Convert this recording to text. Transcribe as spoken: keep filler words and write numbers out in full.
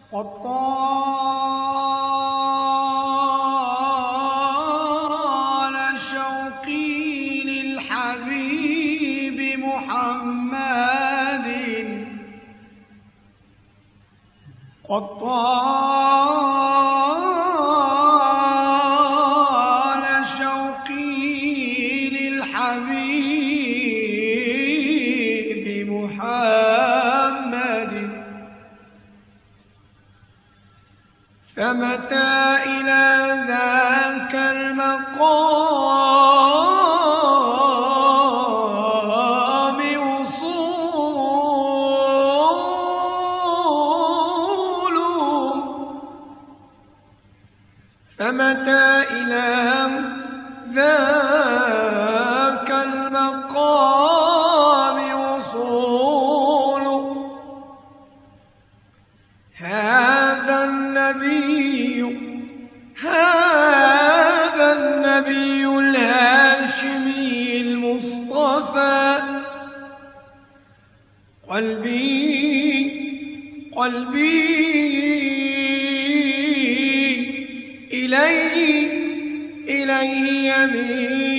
قد طال شوقي للحبيب محمد، قد طال شوقي للحبيب محمد، فمتى إلى ذاك المقام وصول، فمتى إلى ذاك المقام وصول. هذا النبي هذا النبي الهاشمي المصطفى، قلبي قلبي إليه إليه يميل.